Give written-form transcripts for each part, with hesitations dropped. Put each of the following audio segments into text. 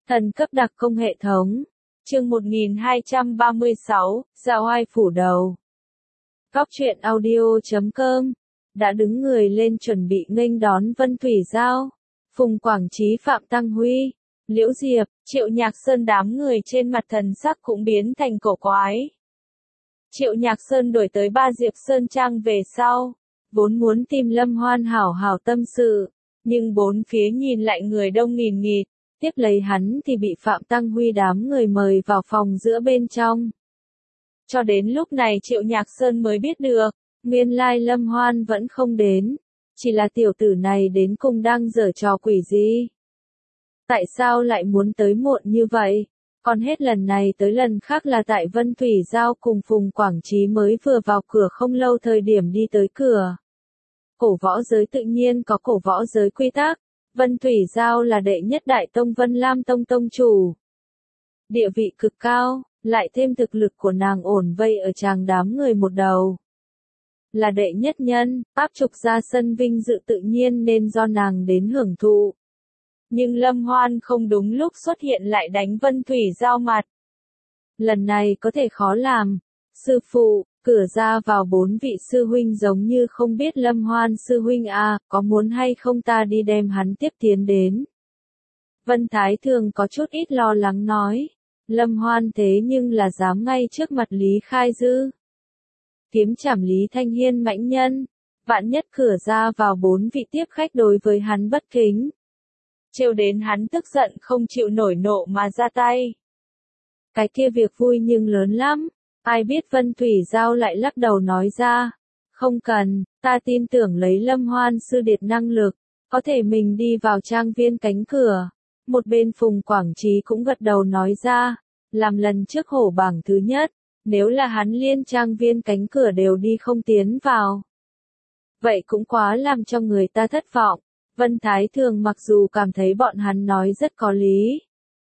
Thần cấp đặc công hệ thống. Chương 1236, Dạo Ai phủ đầu. Góc truyện audio.com đã đứng người lên chuẩn bị nghênh đón Vân Thủy Giao, Phùng Quảng Chí, Phạm Tăng Huy, Liễu Diệp, Triệu Nhạc Sơn, đám người trên mặt thần sắc cũng biến thành cổ quái. Triệu Nhạc Sơn đổi tới Ba Diệp Sơn Trang về sau, vốn muốn tìm Lâm Hoan hảo hảo tâm sự, nhưng bốn phía nhìn lại người đông nghìn nghịt, tiếp lấy hắn thì bị Phạm Tăng Huy đám người mời vào phòng giữa bên trong. Cho đến lúc này Triệu Nhạc Sơn mới biết được, nguyên lai Lâm Hoan vẫn không đến, chỉ là tiểu tử này đến cùng đang giở trò quỷ gì. Tại sao lại muốn tới muộn như vậy? Còn hết lần này tới lần khác là tại Vân Thủy Giao cùng Phùng Quảng Chí mới vừa vào cửa không lâu thời điểm đi tới cửa. Cổ võ giới tự nhiên có cổ võ giới quy tắc, Vân Thủy Giao là đệ nhất đại tông Vân Lam Tông tông chủ. Địa vị cực cao, lại thêm thực lực của nàng ổn vây ở tràng đám người một đầu. Là đệ nhất nhân, áp trục ra sân vinh dự tự nhiên nên do nàng đến hưởng thụ. Nhưng Lâm Hoan không đúng lúc xuất hiện lại đánh Vân Thủy Giao mặt. Lần này có thể khó làm. Sư phụ, cửa ra vào bốn vị sư huynh giống như không biết Lâm Hoan sư huynh à, có muốn hay không ta đi đem hắn tiếp tiến đến. Vân Thái Thường có chút ít lo lắng nói. Lâm Hoan thế nhưng là dám ngay trước mặt Lý Khai Dư. Kiếm chảm Lý Thanh Hiên mãnh nhân. Vạn nhất cửa ra vào bốn vị tiếp khách đối với hắn bất kính. Trêu đến hắn tức giận không chịu nổi nộ mà ra tay. Cái kia việc vui nhưng lớn lắm. Ai biết Vân Thủy Giao lại lắc đầu nói ra. Không cần, ta tin tưởng lấy Lâm Hoan sư điệt năng lực, có thể mình đi vào trang viên cánh cửa. Một bên Phùng Quảng Chí cũng gật đầu nói ra, làm lần trước hổ bảng thứ nhất, nếu là hắn liên trang viên cánh cửa đều đi không tiến vào. Vậy cũng quá làm cho người ta thất vọng. Vân Thái Thường mặc dù cảm thấy bọn hắn nói rất có lý,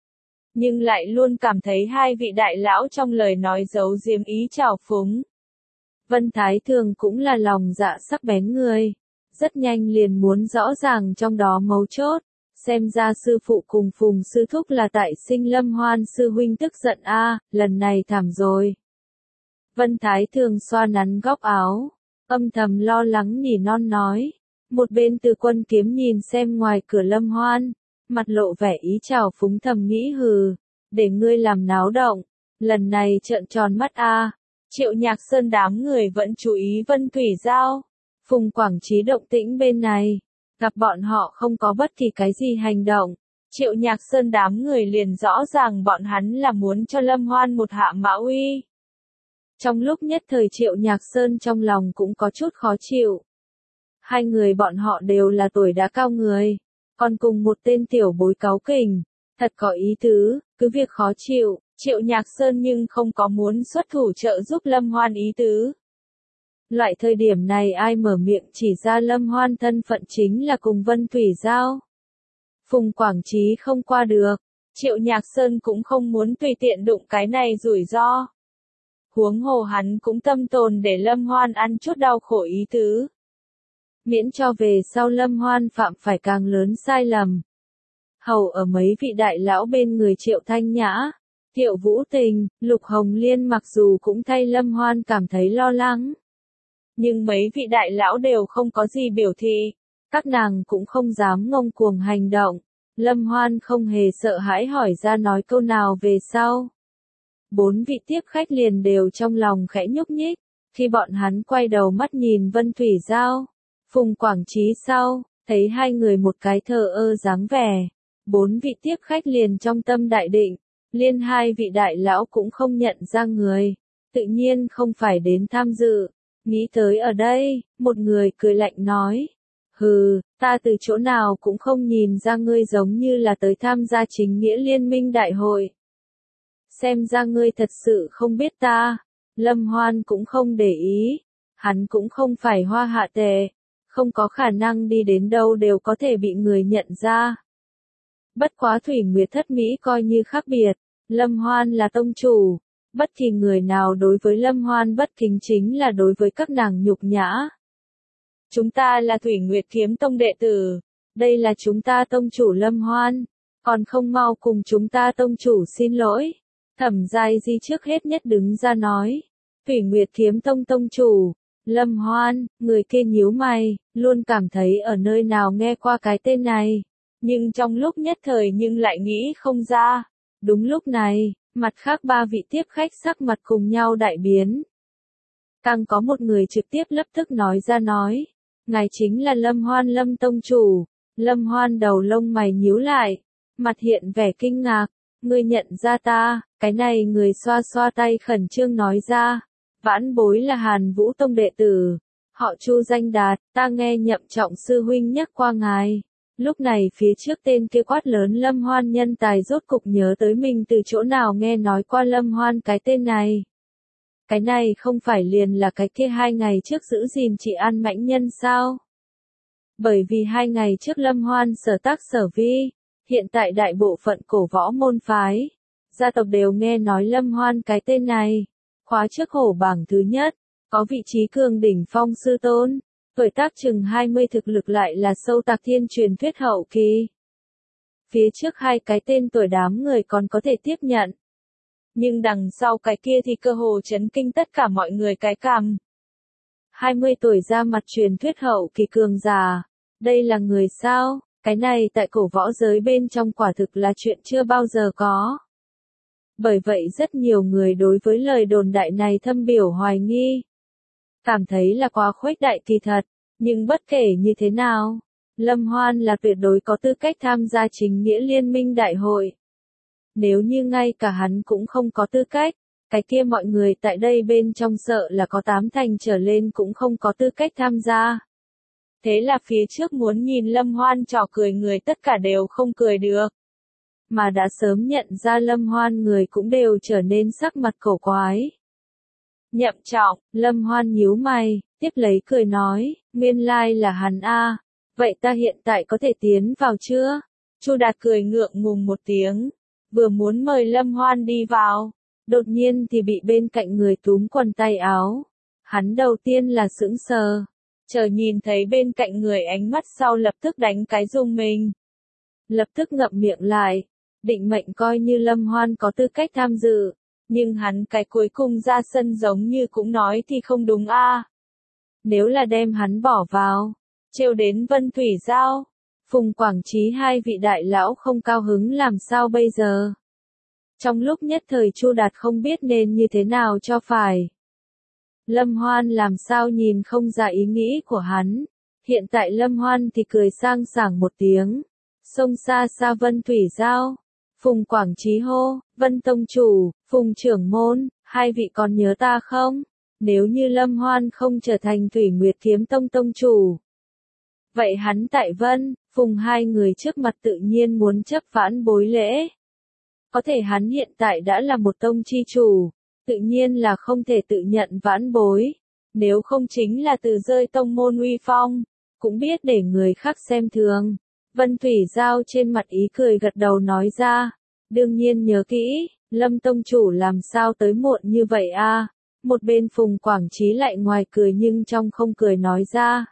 nhưng lại luôn cảm thấy hai vị đại lão trong lời nói giấu giếm ý trào phúng. Vân Thái Thường cũng là lòng dạ sắc bén người, rất nhanh liền muốn rõ ràng trong đó mấu chốt, xem ra sư phụ cùng Phùng sư thúc là tại sinh Lâm Hoan sư huynh tức giận a, lần này thảm rồi. Vân Thái Thường xoa nắn góc áo, âm thầm lo lắng nỉ non nói, một bên Từ Quân Kiếm nhìn xem ngoài cửa Lâm Hoan. Mặt lộ vẻ ý trào phúng thầm nghĩ hừ, để ngươi làm náo động, lần này trợn tròn mắt a. Triệu Nhạc Sơn đám người vẫn chú ý Vân Thủy Giao, Phùng Quảng Chí động tĩnh bên này, gặp bọn họ không có bất kỳ cái gì hành động, Triệu Nhạc Sơn đám người liền rõ ràng bọn hắn là muốn cho Lâm Hoan một hạ mã uy. Trong lúc nhất thời Triệu Nhạc Sơn trong lòng cũng có chút khó chịu. Hai người bọn họ đều là tuổi đã cao người. Còn cùng một tên tiểu bối cáu kỉnh, thật có ý tứ, cứ việc khó chịu, Triệu Nhạc Sơn nhưng không có muốn xuất thủ trợ giúp Lâm Hoan ý tứ. Loại thời điểm này ai mở miệng chỉ ra Lâm Hoan thân phận chính là cùng Vân Thủy Giao. Phùng Quảng Chí không qua được, Triệu Nhạc Sơn cũng không muốn tùy tiện đụng cái này rủi ro. Huống hồ hắn cũng tâm tồn để Lâm Hoan ăn chút đau khổ ý tứ. Miễn cho về sau Lâm Hoan phạm phải càng lớn sai lầm. Hầu ở mấy vị đại lão bên người Triệu Thanh Nhã, Thiệu Vũ Tình, Lục Hồng Liên mặc dù cũng thay Lâm Hoan cảm thấy lo lắng. Nhưng mấy vị đại lão đều không có gì biểu thị, các nàng cũng không dám ngông cuồng hành động. Lâm Hoan không hề sợ hãi hỏi ra nói câu nào về sau. Bốn vị tiếp khách liền đều trong lòng khẽ nhúc nhích, khi bọn hắn quay đầu mắt nhìn Vân Thủy Giao. Phùng Quảng Chí sau, thấy hai người một cái thờ ơ dáng vẻ. Bốn vị tiếp khách liền trong tâm đại định, liên hai vị đại lão cũng không nhận ra người. Tự nhiên không phải đến tham dự. Nghĩ tới ở đây, một người cười lạnh nói. Hừ, ta từ chỗ nào cũng không nhìn ra ngươi giống như là tới tham gia chính nghĩa liên minh đại hội. Xem ra ngươi thật sự không biết ta. Lâm Hoan cũng không để ý. Hắn cũng không phải hoa hạ tề. Không có khả năng đi đến đâu đều có thể bị người nhận ra. Bất quá Thủy Nguyệt Thất Mỹ coi như khác biệt, Lâm Hoan là tông chủ, bất kỳ người nào đối với Lâm Hoan bất kính chính là đối với các nàng nhục nhã. Chúng ta là Thủy Nguyệt Kiếm Tông đệ tử, đây là chúng ta tông chủ Lâm Hoan, Còn không mau cùng chúng ta tông chủ xin lỗi. Thẩm Giai Di trước hết nhất đứng ra nói. Thủy Nguyệt Kiếm Tông tông chủ, Lâm Hoan, người kia nhíu mày, luôn cảm thấy ở nơi nào nghe qua cái tên này. Nhưng trong lúc nhất thời nhưng lại nghĩ không ra. Đúng lúc này, mặt khác ba vị tiếp khách sắc mặt cùng nhau đại biến. Càng có một người trực tiếp lập tức nói ra nói. Ngài chính là Lâm Hoan Lâm tông chủ. Lâm Hoan đầu lông mày nhíu lại, mặt hiện vẻ kinh ngạc. Ngươi nhận ra ta, cái này người xoa xoa tay khẩn trương nói ra. Vãn bối là Hàn Vũ Tông đệ tử. Họ Chu danh Đạt, ta nghe Nhậm Trọng sư huynh nhắc qua ngài. Lúc này phía trước tên kia quát lớn Lâm Hoan nhân tài rốt cục nhớ tới mình từ chỗ nào nghe nói qua Lâm Hoan cái tên này. Cái này không phải liền là cái kia 2 ngày trước giữ gìn chị An Mãnh Nhân sao? Bởi vì 2 ngày trước Lâm Hoan sở tác sở vi, hiện tại đại bộ phận cổ võ môn phái, gia tộc đều nghe nói Lâm Hoan cái tên này. Khóa trước hổ bảng thứ nhất, có vị trí cường đỉnh phong sư tôn, tuổi tác chừng 20 thực lực lại là sâu tạc thiên truyền thuyết hậu kỳ. Phía trước 2 cái tên tuổi đám người còn có thể tiếp nhận. Nhưng đằng sau cái kia thì cơ hồ chấn kinh tất cả mọi người cái cằm. 20 tuổi ra mặt truyền thuyết hậu kỳ cường giả. Đây là người sao? Cái này tại cổ võ giới bên trong quả thực là chuyện chưa bao giờ có. Bởi vậy rất nhiều người đối với lời đồn đại này thâm biểu hoài nghi. Cảm thấy là quá khuếch đại kỳ thật. Nhưng bất kể như thế nào, Lâm Hoan là tuyệt đối có tư cách tham gia chính nghĩa liên minh đại hội. Nếu như ngay cả hắn cũng không có tư cách, cái kia mọi người tại đây bên trong sợ là có 8 thành trở lên cũng không có tư cách tham gia. Thế là phía trước muốn nhìn Lâm Hoan trò cười người tất cả đều không cười được. Mà đã sớm nhận ra Lâm Hoan người cũng đều trở nên sắc mặt cổ quái. Nhậm Trọng, Lâm Hoan nhíu mày, tiếp lấy cười nói, nguyên lai là hắn a, vậy ta hiện tại có thể tiến vào chưa? Chu Đạt cười ngượng ngùng một tiếng, vừa muốn mời Lâm Hoan đi vào, đột nhiên thì bị bên cạnh người túm quần tay áo. Hắn đầu tiên là sững sờ, chờ nhìn thấy bên cạnh người ánh mắt sau lập tức đánh cái rung mình. Lập tức ngậm miệng lại, định mệnh coi như Lâm Hoan có tư cách tham dự, nhưng hắn cái cuối cùng ra sân giống như cũng nói thì không đúng a. Nếu là đem hắn bỏ vào, trêu đến Vân Thủy Giao, Phùng Quảng Trí 2 vị đại lão không cao hứng làm sao bây giờ? Trong lúc nhất thời Chu Đạt không biết nên như thế nào cho phải. Lâm Hoan làm sao nhìn không ra ý nghĩ của hắn. Hiện tại Lâm Hoan thì cười sang sảng một tiếng. Sông xa xa Vân Thủy Giao. Phùng Quảng Trí hô, Vân Tông Chủ, Phùng Trưởng Môn, 2 vị còn nhớ ta không? Nếu như Lâm Hoan không trở thành Thủy Nguyệt Kiếm Tông Tông Chủ. Vậy hắn tại Vân, Phùng 2 người trước mặt tự nhiên muốn chấp vãn bối lễ. Có thể hắn hiện tại đã là một tông chi chủ, tự nhiên là không thể tự nhận vãn bối. Nếu không chính là từ rơi tông môn uy phong, cũng biết để người khác xem thường. Vân Thủy Giao trên mặt ý cười gật đầu nói ra, đương nhiên nhớ kỹ, Lâm Tông Chủ làm sao tới muộn như vậy a? Một bên Phùng Quảng Trí lại ngoài cười nhưng trong không cười nói ra.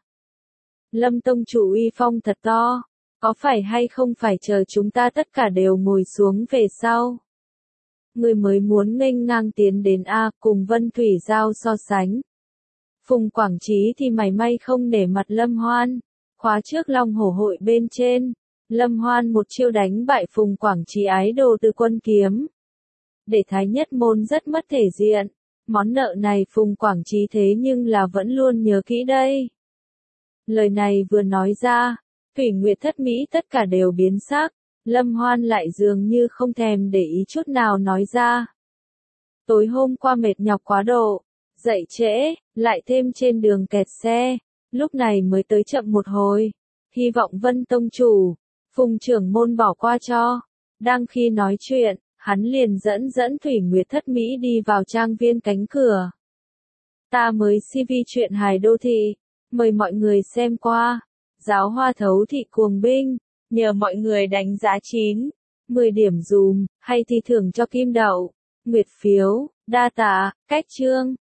Lâm Tông Chủ uy phong thật to, có phải hay không phải chờ chúng ta tất cả đều ngồi xuống về sau? Người mới muốn nghênh ngang tiến đến a, cùng Vân Thủy Giao so sánh. Phùng Quảng Trí thì mảy may không nể mặt Lâm Hoan. Khóa trước Long Hổ hội bên trên, Lâm Hoan một chiêu đánh bại Phùng Quảng Trí ái đồ từ quân kiếm. Để Thái Nhất Môn rất mất thể diện, món nợ này Phùng Quảng Trí thế nhưng là vẫn luôn nhớ kỹ đây. Lời này vừa nói ra, Thủy Nguyệt Thất Mỹ tất cả đều biến sắc, Lâm Hoan lại dường như không thèm để ý chút nào nói ra. Tối hôm qua mệt nhọc quá độ, dậy trễ, lại thêm trên đường kẹt xe. Lúc này mới tới chậm một hồi, hy vọng Vân Tông Chủ, Phùng Trưởng Môn bỏ qua cho. Đang khi nói chuyện, hắn liền dẫn Thủy Nguyệt Thất Mỹ đi vào trang viên cánh cửa. Ta mới CV chuyện hài đô thị, mời mọi người xem qua. Giáo hoa thấu thị cuồng binh, nhờ mọi người đánh giá 9, 10 điểm dùm, hay thì thưởng cho kim đậu, nguyệt phiếu, đa tạ, cách chương.